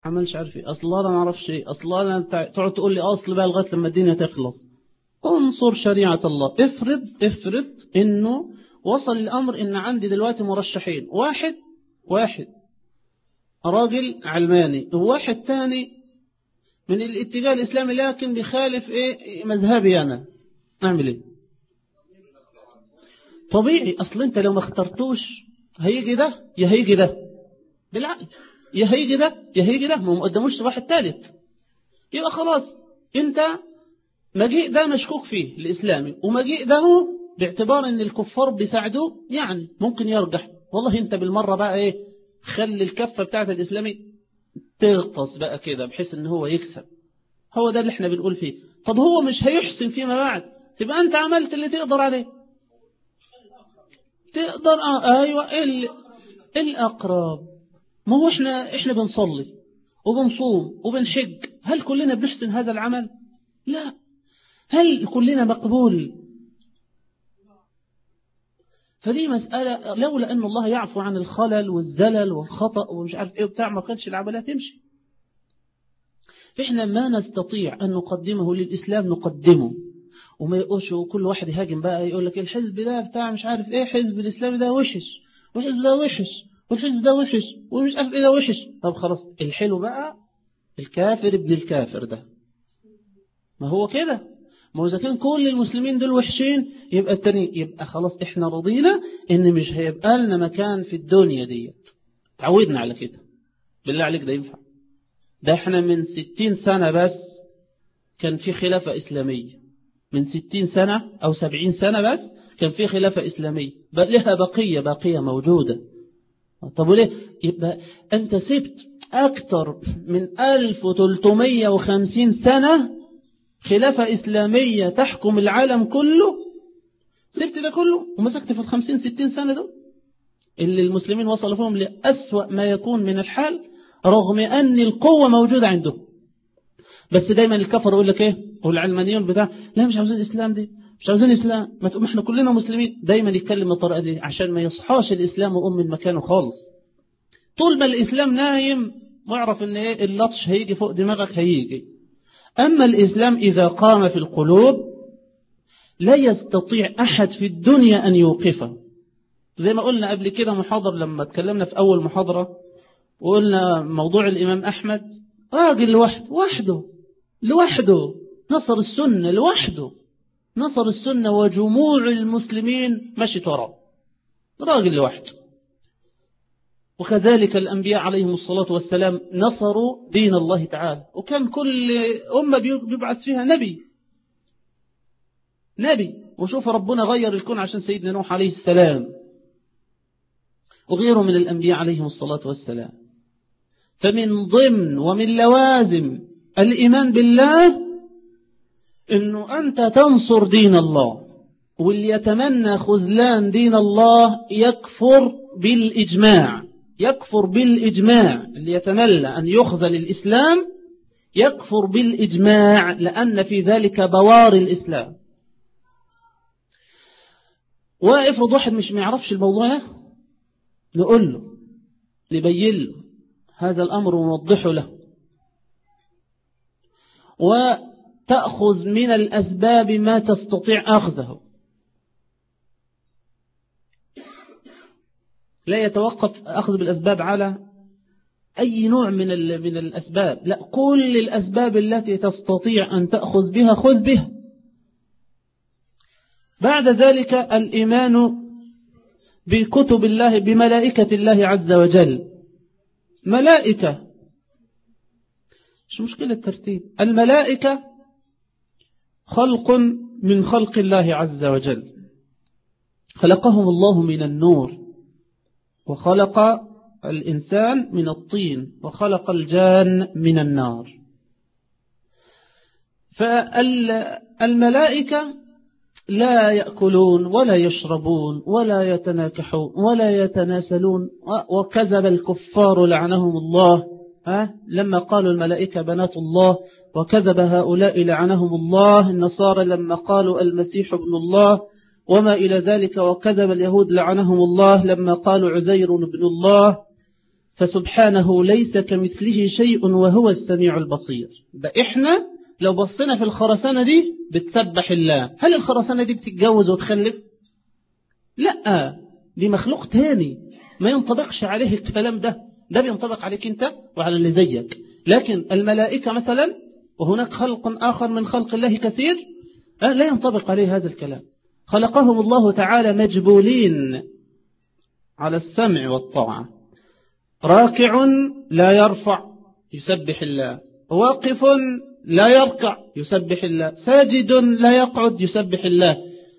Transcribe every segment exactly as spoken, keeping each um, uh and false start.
عملش عارف ايه، اصل انا ما اعرفش ايه، اصل انا تقعد تقول لي اصل بقى لغايه لما الدنيا تخلص. انصر شريعه الله. افرض افرض انه وصل الامر ان عندي دلوقتي مرشحين، واحد واحد راجل علماني وواحد تاني من الاتجاه الاسلامي لكن بيخالف ايه مذهبي انا، اعمل ايه؟ طبيعي، اصل انت لو ما اخترتوش هيجي ده يا هيجي ده بالعقل، يا هيجي ده يا هيجي ده، ما قداموش واحد ثالث. يبقى خلاص انت مجيء ده مشكوك فيه الاسلامي ومجيء ده باعتبار ان الكفار بيساعدوه يعني ممكن يرجح. والله انت بالمره بقى ايه، خلي الكفه بتاعت الاسلامي تغطس بقى كده بحيث ان هو يكسب. هو ده اللي احنا بنقول فيه. طب هو مش هيحسن فيما بعد، تبقى انت عملت اللي تقدر عليه. تقدر آه ايوه ال... الاقرب. ما هو احنا احنا بنصلي وبنصوم وبنحج، هل كلنا بنحسن هذا العمل؟ لا. هل كلنا مقبول؟ فدي مسألة لولا أن الله يعفو عن الخلل والزلل والخطأ ومش عارف إيه وبتاع ما كانش العملية تمشي. إحنا ما نستطيع أن نقدمه للإسلام نقدمه، وما يقولش كل واحد يهاجم بقى يقول لك الحزب ده بتاع مش عارف إيه، حزب الإسلامي ده وحش والحزب ده وحش والحزب ده وحش ومش عارف إيه ده وحش. طب خلاص الحلو بقى الكافر ابن الكافر ده، ما هو كده. ما هو إذا كان كل المسلمين دول وحشين يبقى التاني، يبقى خلاص إحنا رضينا إن مش هيبقى لنا مكان في الدنيا ديت. تعودنا على كده. بالله عليك ده ينفع؟ ده إحنا من ستين سنة بس كان في خلافة إسلامية، من ستين سنة أو سبعين سنة بس كان في خلافة إسلامية بل لها بقية باقية موجودة. طب وليه؟ يبقى أنت سبت أكتر من ألف وثلاثمائة وخمسين سنة خلافة إسلامية تحكم العالم كله، سبت ده كله ومسكت في الخمسين ستين سنة دول اللي المسلمين وصلوا فيهم لأسوأ ما يكون من الحال، رغم أن القوة موجودة عندهم. بس دايما الكفر يقول لك ايه، والعلمانيون بتاع لا مش عاوزين الإسلام دي، مش عاوزين الإسلام، ما تقوم احنا كلنا مسلمين. دايما يتكلم بالطريقة دي عشان ما يصحاش الإسلام وأم من مكانه خالص. طول ما الإسلام نايم واعرف ان ايه اللطش هيجي فوق دماغك هيجي. أما الإسلام إذا قام في القلوب لا يستطيع أحد في الدنيا أن يوقفه. زي ما قلنا قبل كده محاضر لما تكلمنا في أول محاضرة وقلنا موضوع الإمام أحمد، راجل لوحده وحده لوحده نصر السنة لوحده، نصر السنة وجموع المسلمين مشت وراه، راجل لوحده. وكذلك الأنبياء عليهم الصلاة والسلام نصروا دين الله تعالى، وكان كل أمة بيبعث فيها نبي نبي وشوف ربنا غير الكون عشان سيدنا نوح عليه السلام وغيره من الأنبياء عليهم الصلاة والسلام. فمن ضمن ومن لوازم الإيمان بالله أنه أنت تنصر دين الله، واللي يتمنى خذلان دين الله يكفر بالإجماع، يكفر بالإجماع. اللي يتمنى أن يخذل الإسلام يكفر بالإجماع، لأن في ذلك بوار الإسلام. وافرض واحد مش ما يعرفش الموضوع ده، نقول له نبين له هذا الأمر ونوضحه له، وتأخذ من الأسباب ما تستطيع أخذه. لا يتوقف أخذ بالأسباب على أي نوع من من الأسباب، لا، كل الأسباب التي تستطيع أن تأخذ بها خذ بها. بعد ذلك الإيمان بكتب الله، بملائكة الله عز وجل. ملائكة مش مشكلة الترتيب، الملائكة خلق من خلق الله عز وجل، خلقهم الله من النور، وخلق الإنسان من الطين، وخلق الجان من النار. فالملائكة لا يأكلون ولا يشربون ولا يتناكحون ولا يتناسلون. وكذب الكفار لعنهم الله ها لما قالوا الملائكة بنات الله، وكذب هؤلاء لعنهم الله النصارى لما قالوا المسيح ابن الله وما إلى ذلك، وكذب اليهود لعنهم الله لما قالوا عزير ابن الله. فسبحانه ليس كمثله شيء وهو السميع البصير. ده إحنا لو بصينا في الخرسانة دي بتسبح الله، هل الخرسانة دي بتتجوز وتخلف؟ لا، دي مخلوق تاني ما ينطبقش عليه الكلام ده، ده بينطبق عليك انت وعلى اللي زيك. لكن الملائكة مثلا، وهناك خلق آخر من خلق الله كثير لا ينطبق عليه هذا الكلام. خلقهم الله تعالى مجبولين على السمع والطاعة. راكع لا يرفع يسبح الله، واقف لا يركع يسبح الله، ساجد لا يقعد يسبح الله.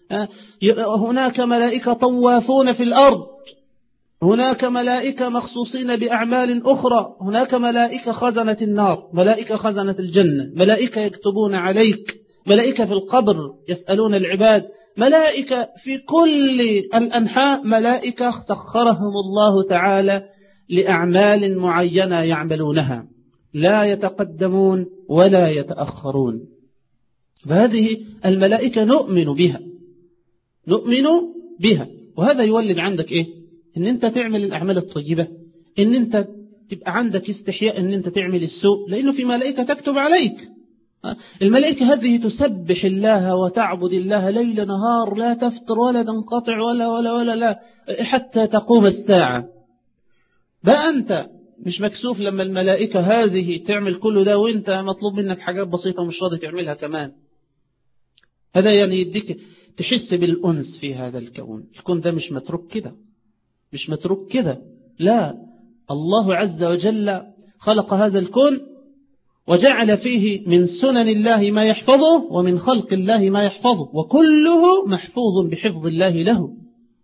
هناك ملائكة طوافون في الأرض، هناك ملائكة مخصوصين بأعمال أخرى، هناك ملائكة خزنة النار، ملائكة خزنة الجنة، ملائكة يكتبون عليك، ملائكة في القبر يسألون العباد، ملائكة في كل الأنحاء، ملائكة سخرهم الله تعالى لأعمال معينة يعملونها، لا يتقدمون ولا يتأخرون. فهذه الملائكة نؤمن بها، نؤمن بها. وهذا يولد عندك إيه؟ إن أنت تعمل الأعمال الطيبة، إن أنت تبقى عندك استحياء إن أنت تعمل السوء، لأنه في ملائكة تكتب عليك. الملائكة هذه تسبح الله وتعبد الله ليل نهار، لا تفتر ولا تنقطع ولا ولا ولا لا حتى تقوم الساعة. بقى أنت مش مكسوف لما الملائكة هذه تعمل كل ده وانت مطلوب منك حاجات بسيطة مش راضي تعملها كمان؟ هذا يعني يديك تحس بالأنس في هذا الكون. الكون ده مش متروك كده، مش متروك كده، لا، الله عز وجل خلق هذا الكون وجعل فيه من سنن الله ما يحفظه ومن خلق الله ما يحفظه، وكله محفوظ بحفظ الله له.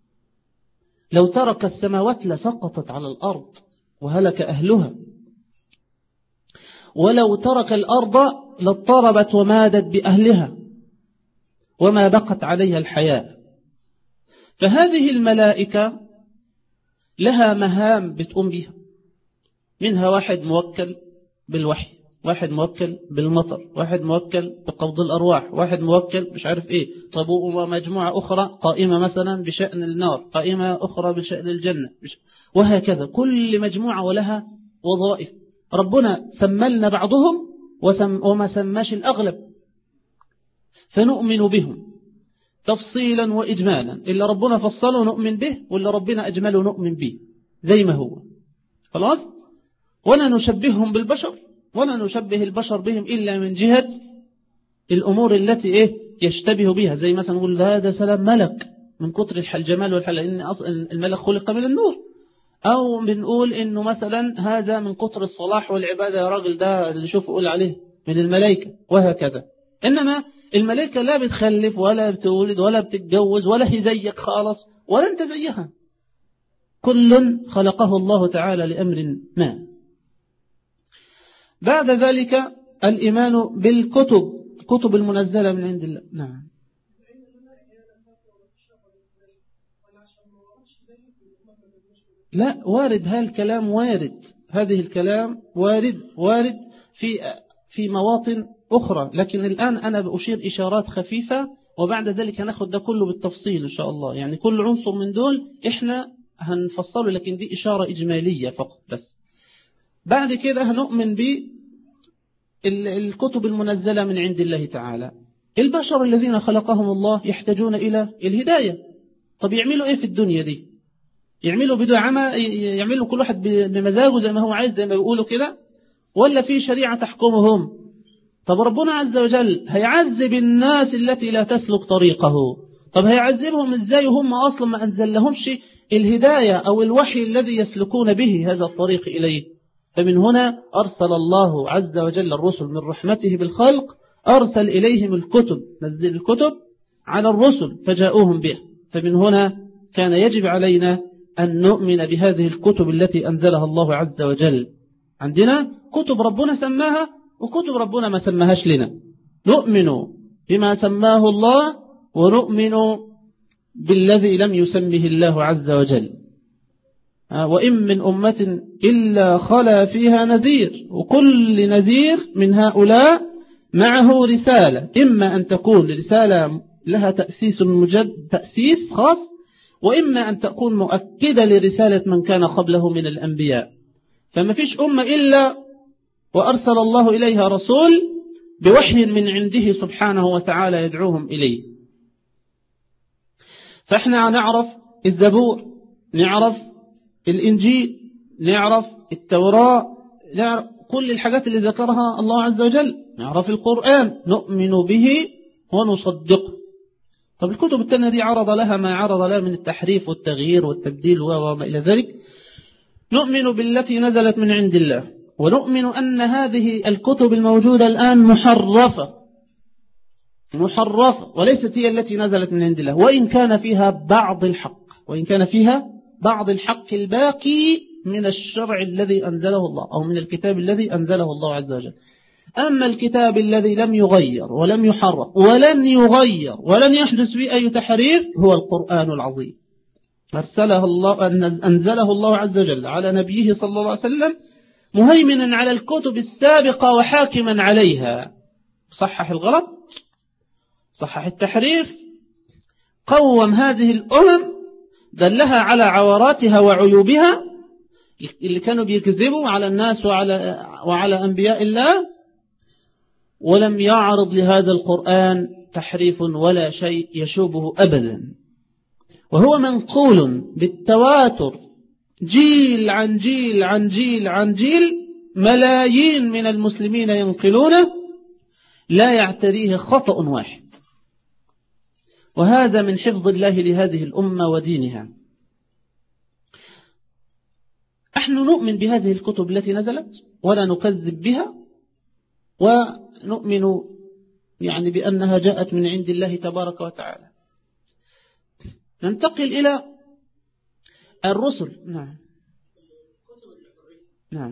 لو ترك السماوات لسقطت على الأرض وهلك أهلها، ولو ترك الأرض لاضطربت ومادت بأهلها وما بقت عليها الحياة. فهذه الملائكة لها مهام بتقوم بها، منها واحد موكل بالوحي، واحد موكل بالمطر، واحد موكل بقبض الأرواح، واحد موكل مش عارف إيه. طب ومجموعة أخرى قائمة مثلا بشأن النار، قائمة أخرى بشأن الجنة، وهكذا كل مجموعة ولها وظائف. ربنا سملنا بعضهم وسم وما سماش الأغلب، فنؤمن بهم تفصيلا وإجمالا. إلا ربنا فصله نؤمن به، وإلا ربنا أجمله نؤمن به زي ما هو، خلاص. ولا نشبههم بالبشر، ولا نشبه البشر بهم إلا من جهة الأمور التي إيه يشتبه بها، زي مثلا نقول هذا سلام ملك من كتر الجمال والحلاوة، إن أصلا الملك خلق من النور. أو بنقول إنه مثلا هذا من كتر الصلاح والعبادة، يا راجل ده اللي شوف قول عليه من الملائكة، وهكذا. إنما الملائكة لا بتخلف ولا بتولد ولا بتتجوز ولا هي زيك خالص ولا أنت زيها، كل خلقه الله تعالى لأمر ما. بعد ذلك الإيمان بالكتب، الكتب المنزلة من عند الله. نعم. لا، وارد هذا الكلام، وارد هذه الكلام وارد وارد في في مواطن أخرى، لكن الآن أنا بأشير إشارات خفيفة، وبعد ذلك هناخد ده كله بالتفصيل إن شاء الله. يعني كل عنصر من دول إحنا هنفصله، لكن دي إشارة إجمالية فقط بس. بعد كده هنؤمن بالكتب المنزلة من عند الله تعالى. البشر الذين خلقهم الله يحتاجون إلى الهداية. طب يعملوا إيه في الدنيا دي؟ يعملوا بدون عمى، يعملوا كل واحد بمزاجه زي ما هو عايز، زي ما بيقولوا كده، ولا في شريعة تحكمهم؟ طب ربنا عز وجل هيعذب الناس التي لا تسلك طريقه، طب هيعذبهم ازاي وهم أصلا ما أنزل لهمش الهداية أو الوحي الذي يسلكون به هذا الطريق إليه؟ فمن هنا أرسل الله عز وجل الرسل من رحمته بالخلق، أرسل إليهم الكتب، نزل الكتب على الرسل فجاءوهم به. فمن هنا كان يجب علينا أن نؤمن بهذه الكتب التي أنزلها الله عز وجل. عندنا كتب ربنا سماها وكتب ربنا ما سماهاش لنا، نؤمن بما سماه الله ونؤمن بالذي لم يسمه الله عز وجل. وإن من أمة إلا خلا فيها نذير، وكل نذير من هؤلاء معه رسالة، إما أن تكون رسالة لها تأسيس مجد تأسيس خاص، وإما أن تكون مؤكدة لرسالة من كان قبله من الأنبياء. فما فيش أمة إلا وأرسل الله إليها رسول بوحي من عنده سبحانه وتعالى يدعوهم إليه. فإحنا نعرف الزبور، نعرف الإنجيل، نعرف التوراة، نعرف كل الحاجات اللي ذكرها الله عز وجل، نعرف القرآن، نؤمن به ونصدقه. طب الكتب التانية دي عرض لها ما عرض لها من التحريف والتغيير والتبديل وما إلى ذلك. نؤمن بالتي نزلت من عند الله، ونؤمن أن هذه الكتب الموجودة الآن محرفة محرفة وليست هي التي نزلت من عند الله، وإن كان فيها بعض الحق، وإن كان فيها بعض الحق الباقي من الشرع الذي أنزله الله أو من الكتاب الذي أنزله الله عز وجل. أما الكتاب الذي لم يغير ولم يحرف ولن يغير ولن يحدث به أي تحريف هو القرآن العظيم، أرسله الله أنزله الله عز وجل على نبيه صلى الله عليه وسلم مهيمنا على الكتب السابقة وحاكما عليها، صحح الغلط، صحح التحريف، قوم هذه الأمم، دلها على عوراتها وعيوبها اللي كانوا بيكذبوا على الناس وعلى, وعلى أنبياء الله، ولم يعرض لهذا القرآن تحريف ولا شيء يشوبه أبدا، وهو منقول بالتواتر جيل عن جيل عن جيل عن جيل، ملايين من المسلمين ينقلونه لا يعتريه خطأ واحد. وهذا من حفظ الله لهذه الأمة ودينها. نحن نؤمن بهذه الكتب التي نزلت ولا نكذب بها، ونؤمن يعني بأنها جاءت من عند الله تبارك وتعالى. ننتقل إلى الرسل. نعم نعم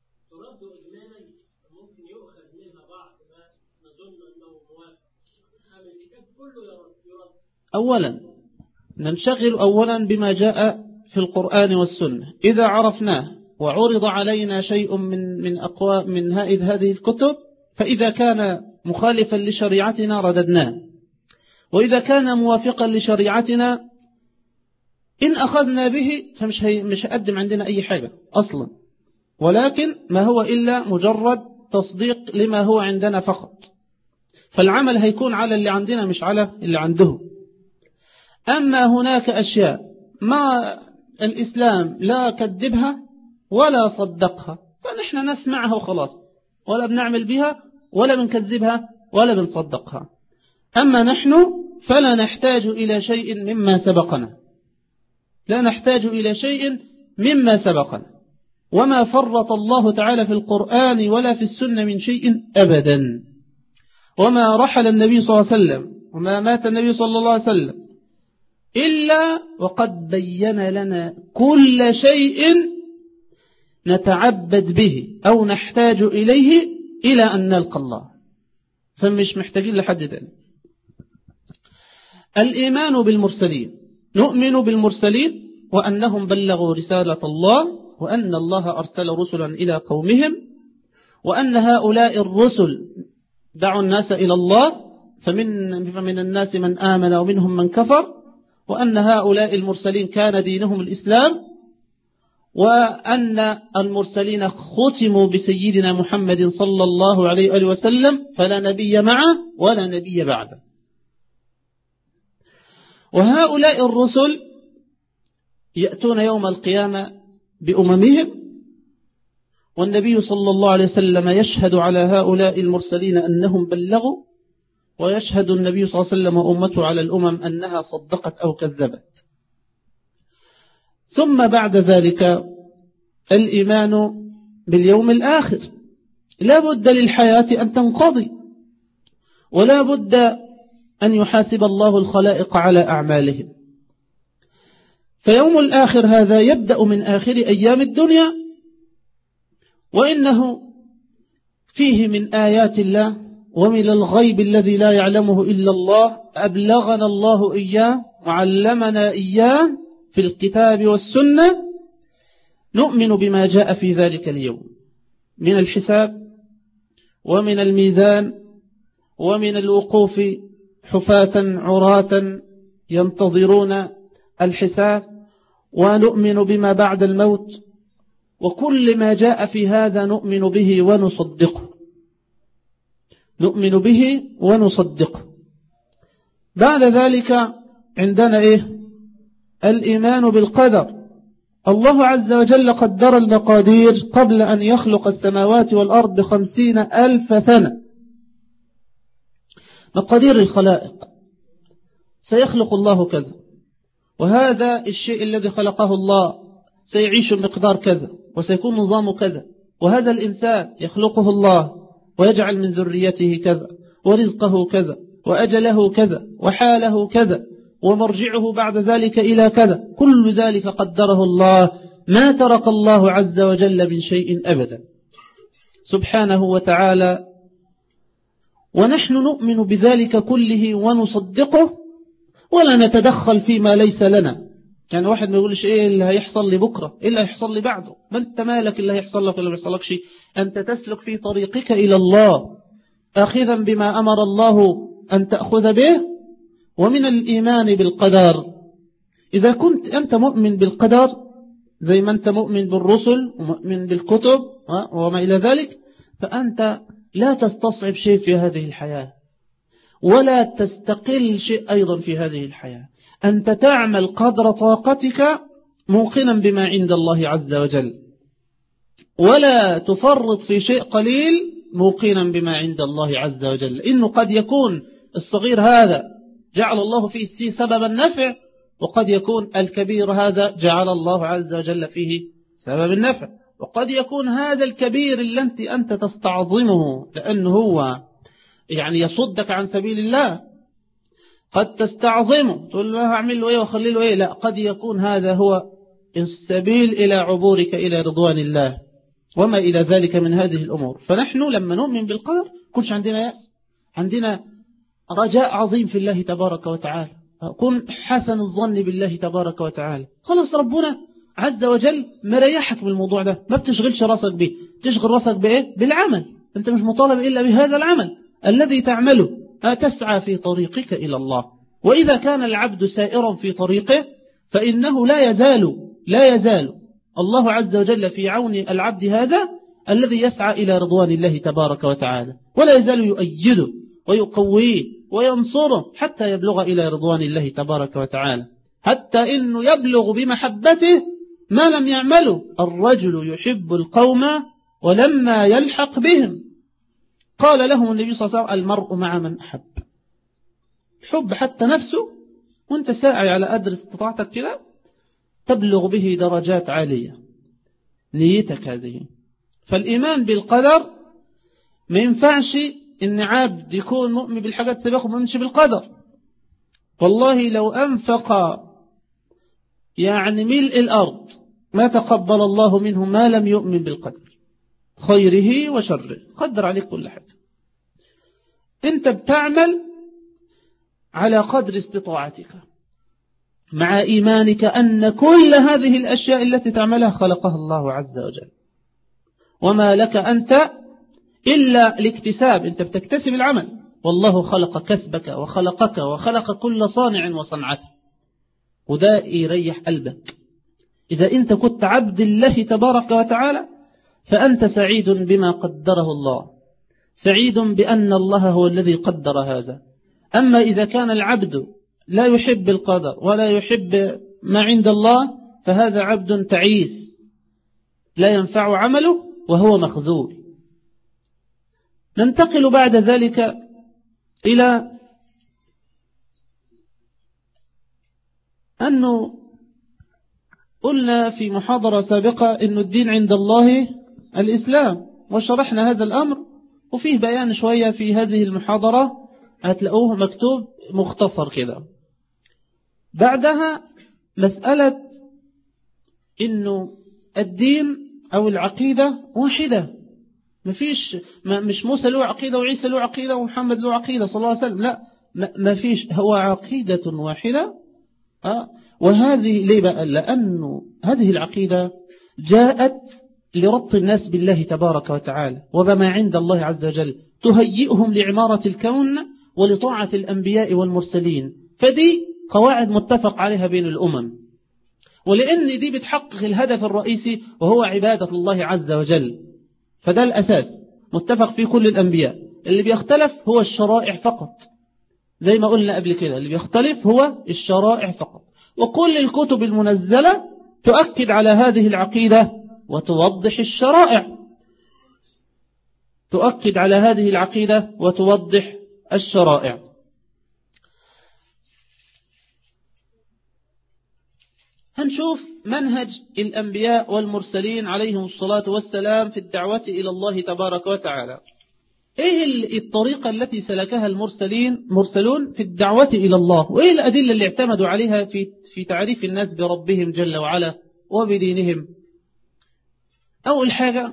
ممكن يؤخذ منها بعض ما نظن أنه موافق، أما الكتاب كله يرد. أولا ننشغل أولا بما جاء في القرآن والسنة، إذا عرفناه وعرض علينا شيء من من أقوى من هذه الكتب، فإذا كان مخالفا لشريعتنا رددناه، وإذا كان موافقا لشريعتنا إن أخذنا به فمش هي مش هقدم عندنا أي حاجة أصلا، ولكن ما هو إلا مجرد تصديق لما هو عندنا فقط، فالعمل هيكون على اللي عندنا مش على اللي عنده. أما هناك أشياء ما الإسلام لا كذبها ولا صدقها فنحن نسمعها وخلاص، ولا بنعمل بها ولا بنكذبها ولا بنصدقها. أما نحن فلا نحتاج إلى شيء مما سبقنا، لا نحتاج إلى شيء مما سبقنا، وما فرط الله تعالى في القرآن ولا في السنة من شيء أبدا. وما رحل النبي صلى الله عليه وسلم وما مات النبي صلى الله عليه وسلم إلا وقد بين لنا كل شيء نتعبد به أو نحتاج إليه إلى أن نلقى الله، فمش محتاجين لحد تاني. الإيمان بالمرسلين، نؤمن بالمرسلين وأنهم بلغوا رسالة الله، وأن الله أرسل رسلا إلى قومهم، وأن هؤلاء الرسل دعوا الناس إلى الله، فمن, فمن الناس من آمن ومنهم من كفر، وأن هؤلاء المرسلين كان دينهم الإسلام، وأن المرسلين ختموا بسيدنا محمد صلى الله عليه وآله وسلم، فلا نبي معه ولا نبي بعده. وهؤلاء الرسل يأتون يوم القيامة بأممهم، والنبي صلى الله عليه وسلم يشهد على هؤلاء المرسلين أنهم بلغوا، ويشهد النبي صلى الله عليه وسلم وأمته على الأمم أنها صدقت أو كذبت. ثم بعد ذلك الإيمان باليوم الآخر، لا بد للحياة أن تنقضي، ولا بد أن يحاسب الله الخلائق على أعمالهم. فيوم الآخر هذا يبدأ من آخر أيام الدنيا، وإنه فيه من آيات الله ومن الغيب الذي لا يعلمه إلا الله، أبلغنا الله إياه وعلمنا إياه في الكتاب والسنة. نؤمن بما جاء في ذلك اليوم من الحساب ومن الميزان ومن الوقوف حفاة عراة ينتظرون الحساب، ونؤمن بما بعد الموت، وكل ما جاء في هذا نؤمن به ونصدقه، نؤمن به ونصدقه. بعد ذلك عندنا إيه؟ الإيمان بالقدر. الله عز وجل قدر المقادير قبل أن يخلق السماوات والأرض بخمسين ألف سنة، مقادير الخلائق. سيخلق الله كذا، وهذا الشيء الذي خلقه الله سيعيش بمقدار كذا، وسيكون نظامه كذا، وهذا الإنسان يخلقه الله ويجعل من ذريته كذا، ورزقه كذا، وأجله كذا، وحاله كذا، ومرجعه بعد ذلك إلى كذا. كل ذلك قدره الله، ما ترك الله عز وجل من شيء أبدا سبحانه وتعالى. ونحن نؤمن بذلك كله ونصدقه، ولا نتدخل فيما ليس لنا. يعني واحد ما يقولش إيه اللي هيحصل لي بكرة، إيه اللي هيحصل لي بعده، ما أنت مالك اللي هيحصل لك ولا بيحصل لك شيء. أنت تسلك في طريقك إلى الله آخذا بما أمر الله أن تأخذ به. ومن الإيمان بالقدر، إذا كنت أنت مؤمن بالقدر زي ما أنت مؤمن بالرسل ومؤمن بالكتب وما إلى ذلك، فأنت لا تستصعب شيء في هذه الحياة، ولا تستقل شيء أيضا في هذه الحياة. أنت تعمل قدر طاقتك موقنا بما عند الله عز وجل، ولا تفرط في شيء قليل موقنا بما عند الله عز وجل. إنه قد يكون الصغير هذا جعل الله فيه سبب النفع، وقد يكون الكبير هذا جعل الله عز وجل فيه سبب النفع، وقد يكون هذا الكبير اللي أنت, أنت تستعظمه لأنه هو يعني يصدك عن سبيل الله، قد تستعظمه تقول له أعمل له إيه وخلي له إيه. لا، قد يكون هذا هو السبيل إلى عبورك إلى رضوان الله وما إلى ذلك من هذه الأمور. فنحن لما نؤمن بالقدر كنش عندنا يأس، عندنا رجاء عظيم في الله تبارك وتعالى، كن حسن الظن بالله تبارك وتعالى. خلاص ربنا عز وجل مريحك بالموضوع ده، ما بتشغلش راسك به. تشغل راسك بإيه؟ بالعمل. أنت مش مطالب إلا بهذا العمل الذي تعمله، تسعى في طريقك إلى الله. وإذا كان العبد سائرا في طريقه فإنه لا يزال لا يزال الله عز وجل في عون العبد هذا الذي يسعى إلى رضوان الله تبارك وتعالى، ولا يزال يؤيده ويقويه وينصره حتى يبلغ إلى رضوان الله تبارك وتعالى، حتى إنه يبلغ بمحبته ما لم يعمله. الرجل يحب القوم ولما يلحق بهم، قال لهم النبي صلى الله عليه وسلم: المرء مع من أحب. حب حتى نفسه وانت ساعي على قدر استطاعتك كده تبلغ به درجات عالية، نيتك هذه. فالإيمان بالقدر ما ينفعش إن عبد يكون مؤمن بالحاجات سباق وما يؤمنش بالقدر. والله لو أنفق يعني ملء الأرض ما تقبل الله منه ما لم يؤمن بالقدر، خيره وشره، قدر عليك كل حاجة. أنت بتعمل على قدر استطاعتك مع إيمانك أن كل هذه الأشياء التي تعملها خلقها الله عز وجل، وما لك أنت إلا الاكتساب. أنت بتكتسب العمل، والله خلق كسبك وخلقك وخلق كل صانع وصنعته، وده يريح قلبك. إذا أنت كنت عبد الله تبارك وتعالى فأنت سعيد بما قدره الله، سعيد بأن الله هو الذي قدر هذا. أما إذا كان العبد لا يحب القدر ولا يحب ما عند الله فهذا عبد تعيس لا ينفع عمله وهو مخذول. ننتقل بعد ذلك إلى أنه قلنا في محاضرة سابقة أن الدين عند الله الإسلام، وشرحنا هذا الأمر، وفيه بيان شوية في هذه المحاضرة هتلاقوه مكتوب مختصر كده. بعدها مسألة أنه الدين أو العقيدة واحدة، مفيش ما مش موسى له عقيدة وعيسى له عقيدة ومحمد له عقيدة صلى الله عليه وسلم، لا ما فيش، هو عقيدة واحدة. أه وهذه ليه بقى؟ لأنه هذه العقيدة جاءت لربط الناس بالله تبارك وتعالى وبما عند الله عز وجل، تهيئهم لعمارة الكون ولطاعة الأنبياء والمرسلين. فدي قواعد متفق عليها بين الأمم، ولأن دي بتحقق الهدف الرئيسي وهو عبادة الله عز وجل. فده الأساس متفق فيه كل الأنبياء. اللي بيختلف هو الشرائع فقط، زي ما قلنا قبل كده، اللي بيختلف هو الشرائع فقط. وكل الكتب المنزلة تؤكد على هذه العقيدة وتوضح الشرائع، تؤكد على هذه العقيدة وتوضح الشرائع. هنشوف منهج الأنبياء والمرسلين عليهم الصلاة والسلام في الدعوة إلى الله تبارك وتعالى. إيه الطريقة التي سلكها المرسلين مرسلون في الدعوة إلى الله، وإيه الأدلة اللي اعتمدوا عليها في في تعريف الناس بربهم جل وعلا وبدينهم؟ أول حاجة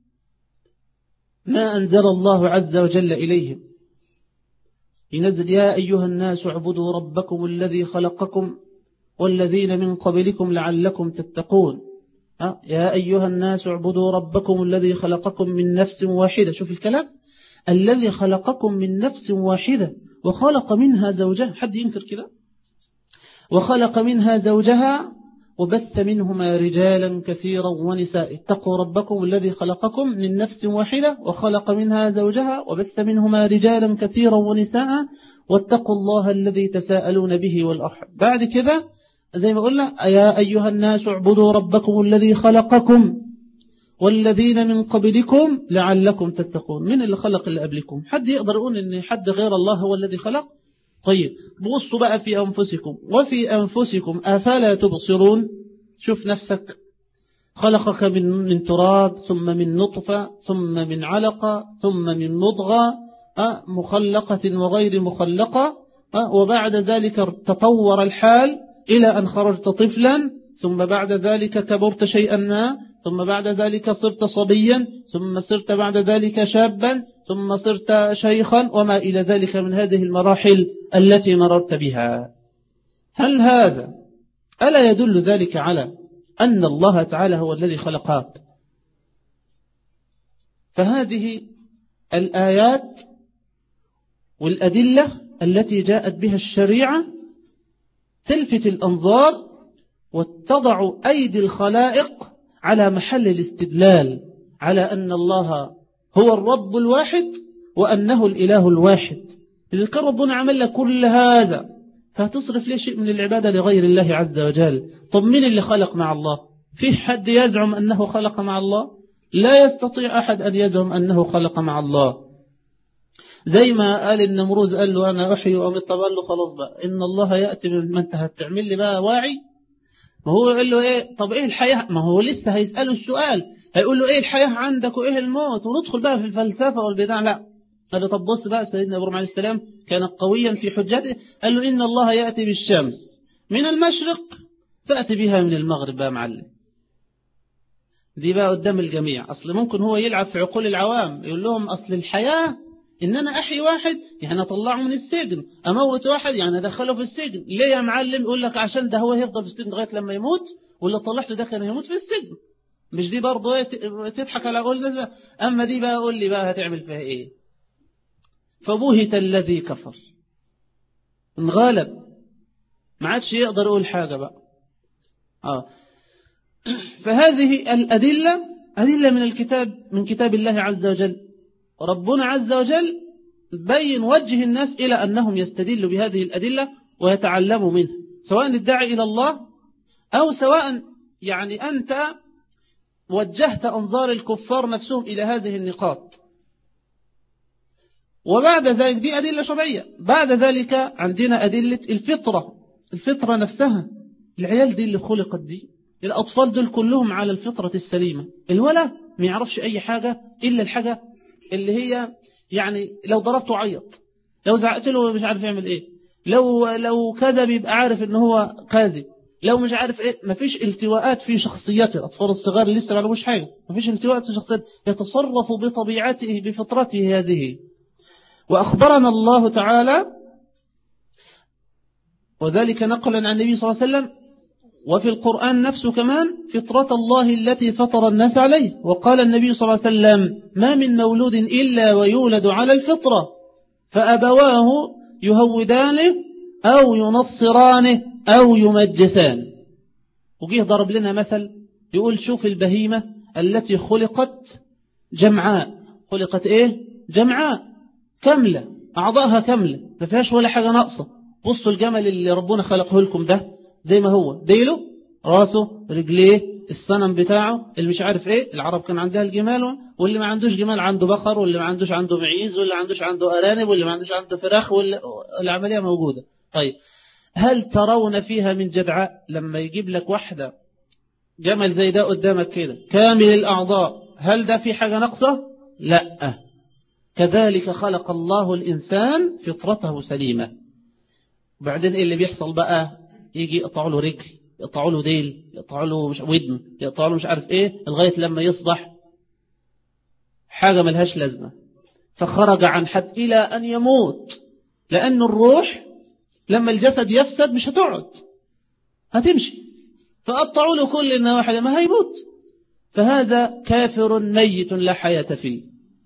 ما أنزل الله عز وجل إليهم، ينزل يا أيها الناس اعبدوا ربكم الذي خلقكم والذين من قبلكم لعلكم تتقون. يا أيها الناس اعبدوا ربكم الذي خلقكم من نفس واحدة. شوف الكلام، الذي خلقكم من نفس واحدة وخلق منها زوجها. حد ينكر كده؟ وخلق منها زوجها وبث منهما رجالا كثيرا ونساء. اتقوا ربكم الذي خلقكم من نفس واحدة وخلق منها زوجها وبث منهما رجالا كثيرا ونساء واتقوا الله الذي تساءلون به والأرحام. بعد كده زي ما قلنا يا أيها الناس اعبدوا ربكم الذي خلقكم والذين من قبلكم لعلكم تتقون. من اللي خلق اللي قبلكم؟ حد يقدر يقول ان حد غير الله هو الذي خلق؟ طيب بصوا بقى في أنفسكم وفي أنفسكم أفلا تبصرون. شوف نفسك، خلقك من من تراب ثم من نطفة ثم من علقة ثم من مضغة مخلقة وغير مخلقة، وبعد ذلك تطور الحال إلى أن خرجت طفلا، ثم بعد ذلك كبرت شيئا ما، ثم بعد ذلك صرت صبيا، ثم صرت بعد ذلك شابا، ثم صرت شيخا، وما إلى ذلك من هذه المراحل التي مررت بها. هل هذا ألا يدل ذلك على أن الله تعالى هو الذي خلقك؟ فهذه الآيات والأدلة التي جاءت بها الشريعة تلفت الأنظار وتضع أيدي الخلائق على محل الاستدلال على أن الله هو الرب الواحد وأنه الإله الواحد. إذا كان ربنا عمل لك كل هذا فهتصرف ليه شيء من العبادة لغير الله عز وجل؟ طب مين اللي خلق مع الله؟ في حد يزعم أنه خلق مع الله؟ لا يستطيع أحد أن يزعم أنه خلق مع الله. زي ما قال النمروز قال له أنا أحيي وأميت، طب قال له خلاص بقى إن الله يأتي من أنت هتعمل لي بقى واعي. ما هو قال له إيه؟ طب إيه الحياة؟ ما هو لسه هيسأله السؤال، هيقول له إيه الحياة عندك وإيه الموت، وندخل بقى في الفلسفة والبدع. لا، قال له طب بص بقى، سيدنا إبراهيم عليه السلام كان قويا في حجته، قال له إن الله يأتي بالشمس من المشرق فأتي بها من المغرب. بقى معلم دي بقى قدام الجميع. أصل ممكن هو يلعب في عقول العوام، يقول لهم أصل الحياة إن أنا أحيي واحد يعني أطلعه من السجن، أموت واحد يعني أدخله في السجن. ليه يا معلم؟ يقول لك عشان ده هو يفضل في السجن لغاية لما يموت، واللي طلعته ده كان يموت في السجن. مش دي برضه تضحك على عقول الناس؟ أما دي بقى قول لي بقى هتعمل فيها إيه؟ فبهت الذي كفر، انغلب، ما عادش يقدر يقول حاجة بقى. آه. فهذه الأدلة أدلة من الكتاب، من كتاب الله عز وجل. ربنا عز وجل بين وجه الناس إلى أنهم يستدلوا بهذه الأدلة ويتعلموا منها، سواء الداعي إلى الله أو سواء يعني أنت وجهت أنظار الكفار نفسهم إلى هذه النقاط. وبعد ذلك دي أدلة شرعية. بعد ذلك عندنا أدلة الفطرة، الفطرة نفسها. العيال دي اللي خلقت دي، الأطفال دول كلهم على الفطرة السليمة. الولد ما يعرفش أي حاجة إلا الحاجة اللي هي يعني لو ضربته عيط، لو زعقت له مش عارف يعمل إيه، لو لو كذب يبقى عارف إن هو كاذب، لو مش عارف إيه. مفيش التواءات في شخصيته. الأطفال الصغار اللي لسه ما لهمش حاجة، مفيش التواءات في شخصيته، يتصرف بطبيعته بفطرته هذه. وأخبرنا الله تعالى وذلك نقلا عن النبي صلى الله عليه وسلم وفي القرآن نفسه كمان فطرة الله التي فطر الناس عليه. وقال النبي صلى الله عليه وسلم ما من مولود إلا ويولد على الفطرة فأبواه يهودانه أو ينصرانه أو يمجسانه. وجيه ضرب لنا مثل يقول شوف البهيمة التي خلقت جمعاء، خلقت ايه جمعاء كاملة، أعضائها كاملة ما فيهاش ولا حاجة ناقصة. بصوا الجمل اللي ربنا خلقه لكم ده زي ما هو، ديله راسه رجليه الصنم بتاعه اللي مش عارف ايه. العرب كان عندها الجمال، واللي ما عندوش جمال عنده بقر، واللي ما عندوش عنده معيز، واللي ما عندوش عنده أرانب، واللي ما عندوش عنده فراخ، والعملية موجودة. طيب هل ترون فيها من جدعاء؟ لما يجيب لك واحدة جمل زي ده قدامك كده كامل الأعضاء، هل ده في حاجة ناقصة؟ لا. كذلك خلق الله الإنسان فطرته سليمة. بعدين ايه اللي بيحصل بقى؟ يجي يقطعوا له رجل، يقطعوا له ديل، يقطعوا له مش ودن، يقطعوا له مش عارف ايه، لغاية لما يصبح حاجة ملهاش لازمة، فخرج عن حد إلى أن يموت. لأن الروح لما الجسد يفسد مش هتقعد، هتمشي، فقطعوا له كل النواحي ما هيموت. فهذا كافر ميت لا حياة فيه.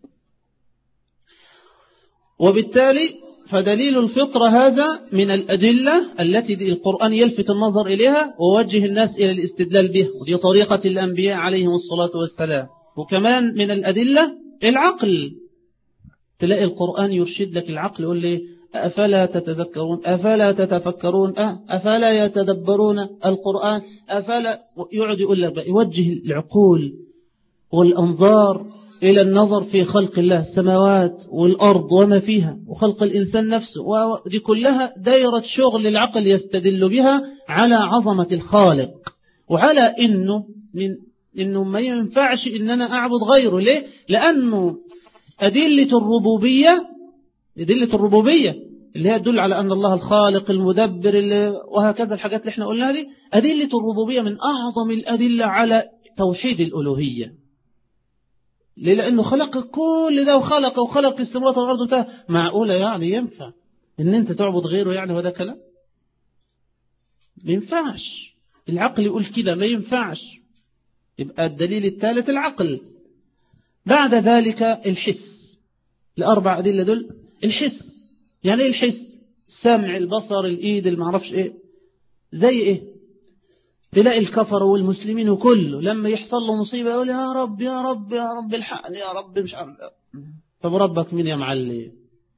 وبالتالي فدليل الفطرة هذا من الأدلة التي القرآن يلفت النظر إليها ووجه الناس إلى الاستدلال به، ودي طريقة الأنبياء عليهم الصلاة والسلام. وكمان من الأدلة العقل، تلاقي القرآن يرشد لك العقل، يقول لي أفلا تتذكرون، أفلا تتفكرون، أفلا يتدبرون القرآن، أفلا، يقعد يقول لك بقى، يوجه العقول والأنظار إلى النظر في خلق الله، السماوات والأرض وما فيها، وخلق الإنسان نفسه، ودي كلها دائرة شغل العقل يستدل بها على عظمة الخالق، وعلى إنه من إنه ما ينفعش إن أنا أعبد غيره. ليه؟ لأنه أدلة الربوبية، أدلة الربوبية اللي هي تدل على أن الله الخالق المدبر اللي وهكذا الحاجات اللي احنا قلناها دي، أدلة الربوبية من أعظم الأدلة على توحيد الألوهية. ليه؟ لأنه خلق كل ده، وخلق وخلق السماوات والأرض بتاعه. معقولة يعني ينفع إن أنت تعبد غيره؟ يعني هو ده كلام؟ ما ينفعش. العقل يقول كده ما ينفعش. يبقى الدليل الثالث العقل. بعد ذلك الحس. الأربع أدلة دول الحس. يعني إيه الحس؟ السمع، البصر، الإيد، المعرفش إيه. زي إيه؟ تلاقي الكفر والمسلمين وكله لما يحصل له مصيبة يقول يا رب يا رب يا رب الحقني يا رب مش عارف. طب ربك مين يا معلم؟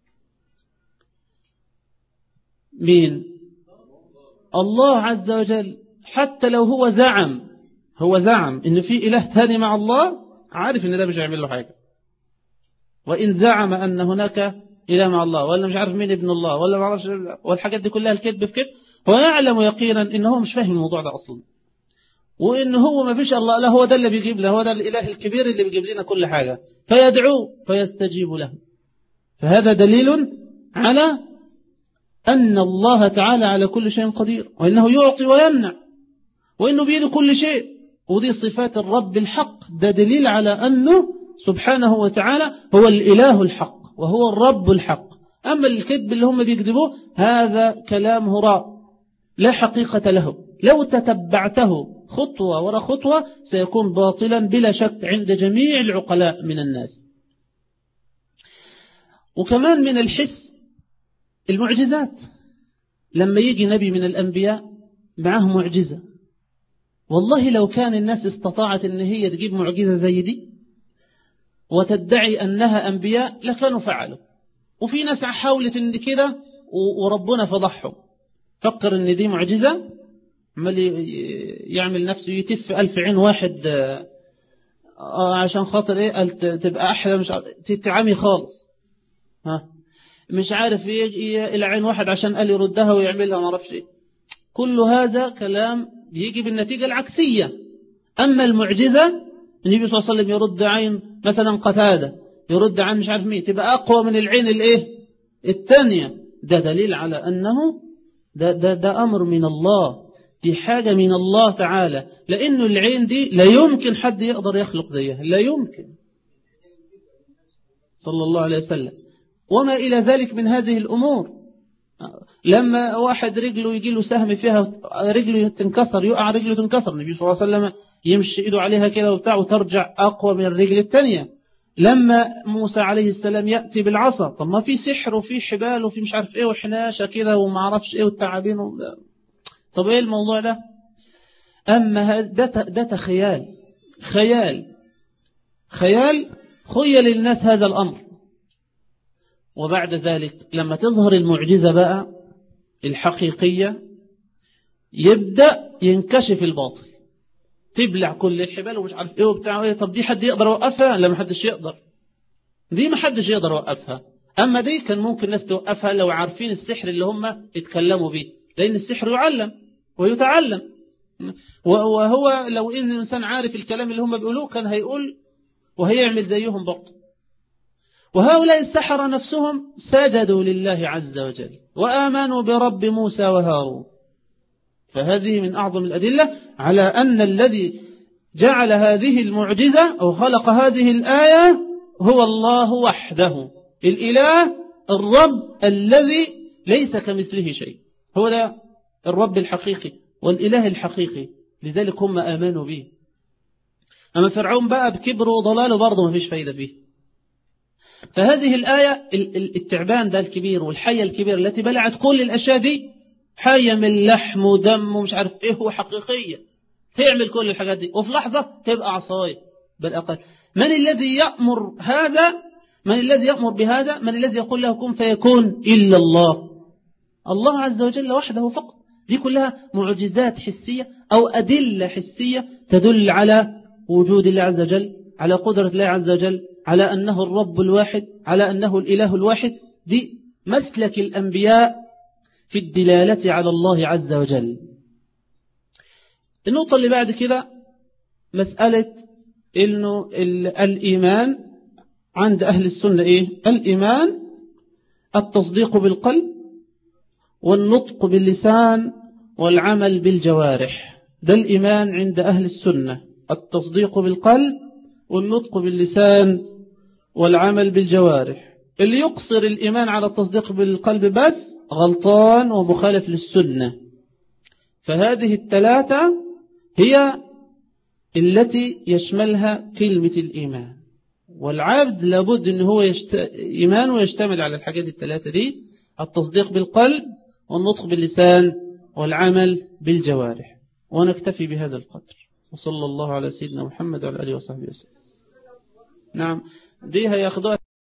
مين؟ الله عز وجل. حتى لو هو زعم هو زعم إن في إله تاني مع الله، عارف إن ده مش هيعمل له حاجة. وإن زعم أن هناك إله مع الله، ولا مش عارف مين ابن الله، ولا ما عارفش، والحاجات دي كلها الكذب في كذب، هو يعلم يقينا إن هو مش فاهم الموضوع ده أصلا، وإن هو ما فيش الله، لا هو ده اللي بيجيب له، هو ده الإله الكبير اللي بيجيب لنا كل حاجة، فيدعوه فيستجيب له. فهذا دليل على أن الله تعالى على كل شيء قدير، وإنه يعطي ويمنع، وإنه بيده كل شيء، ودي صفات الرب الحق. ده دليل على أنه سبحانه وتعالى هو الإله الحق وهو الرب الحق. أما الكذب اللي هم بيكذبوه هذا كلام هراء لا حقيقة له، لو تتبعته خطوة وراء خطوة سيكون باطلا بلا شك عند جميع العقلاء من الناس. وكمان من الحس المعجزات. لما يجي نبي من الأنبياء معه معجزة، والله لو كان الناس استطاعت ان هي تجيب معجزة زي دي وتدعي أنها أنبياء لكانوا فعلوا. وفي ناس حاولت ان كده وربنا فضحهم، فكر ان دي معجزة، عمال يعمل نفسه يتف ألف عين واحد عشان خاطر ايه تبقى أحلى، مش تتعامي خالص، ها مش عارف ايه العين واحد عشان قال يردها ويعملها ما اعرفش ايه. كل هذا كلام بيجي بالنتيجة العكسية. أما المعجزة النبي صلى الله عليه وسلم يرد عين مثلا قتادة، يرد عن مش عارف مين، تبقى أقوى من العين الايه الثانية. ده دليل على أنه ده, ده, ده أمر من الله، دي حاجة من الله تعالى، لأنه العين دي لا يمكن حد يقدر يخلق زيها، لا يمكن، صلى الله عليه وسلم. وما إلى ذلك من هذه الأمور. لما واحد رجله يجي له سهم فيها، رجله تنكسر، يقع رجله تنكسر، النبي صلى الله عليه وسلم يمشي إيده عليها كده وبتاع وترجع أقوى من الرجل الثانية. لما موسى عليه السلام يأتي بالعصا، طب ما في سحر وفي حبال وفي مش عارف إيه وحناشة كده وما عرفش إيه والتعابين و... طب إيه الموضوع ده؟ أما ده ده تخيال خيال خيال خيل الناس هذا الأمر. وبعد ذلك لما تظهر المعجزة بقى الحقيقية يبدأ ينكشف الباطل، تبلع كل الحبال ومش عارف ايه وبتاع ايه. طب دي حد يقدر يوقفها؟ لا، ما حدش يقدر، دي ما حدش يقدر يوقفها. أما دي كان ممكن الناس توقفها لو عارفين السحر اللي هم اتكلموا به، لأن السحر يعلم ويتعلم. وهو لو إن الإنسان عارف الكلام اللي هم بيقولوه كان هيقول وهيعمل زيهم برضه. وهؤلاء السحرة نفسهم سجدوا لله عز وجل وآمنوا برب موسى وهارون. فهذه من أعظم الأدلة على أن الذي جعل هذه المعجزة أو خلق هذه الآية هو الله وحده، الإله الرب الذي ليس كمثله شيء. هو ده الرب الحقيقي والإله الحقيقي، لذلك هم آمنوا به. أما فرعون بقى بكبره وضلاله برضه ما فيش فايدة فيه. فهذه الآية التعبان ده الكبير والحية الكبيرة التي بلعت كل الأشياء دي، حية من لحم ودم ومش عارف إيه، هو حقيقية تعمل كل الحاجات دي وفي لحظة تبقى عصاية بالأقل. من الذي يأمر هذا؟ من الذي يأمر بهذا؟ من الذي يقول له كن فيكون؟ إلا الله، الله عز وجل وحده فقط. دي كلها معجزات حسية أو أدلة حسية تدل على وجود الله عز وجل، على قدرة الله عز وجل، على أنه الرب الواحد، على أنه الإله الواحد. دي مسلك الأنبياء في الدلالة على الله عز وجل. النقطة اللي بعد كده مسألة إنه الإيمان عند أهل السنة إيه؟ الإيمان التصديق بالقلب والنطق باللسان والعمل بالجوارح. ده الإيمان عند أهل السنة، التصديق بالقلب والنطق باللسان والعمل بالجوارح. اللي يقصر الإيمان على التصديق بالقلب بس غلطان ومخالف للسنة. فهذه الثلاثة هي التي يشملها كلمة الإيمان، والعبد لابد أنه هو يشت... إيمانه يشتمل على الحاجات الثلاثة دي: التصديق بالقلب والنطق باللسان والعمل بالجوارح. ونكتفي بهذا القدر، وصلى الله على سيدنا محمد وعلى آله وصحبه وسلم. نعم، دي هياخدوها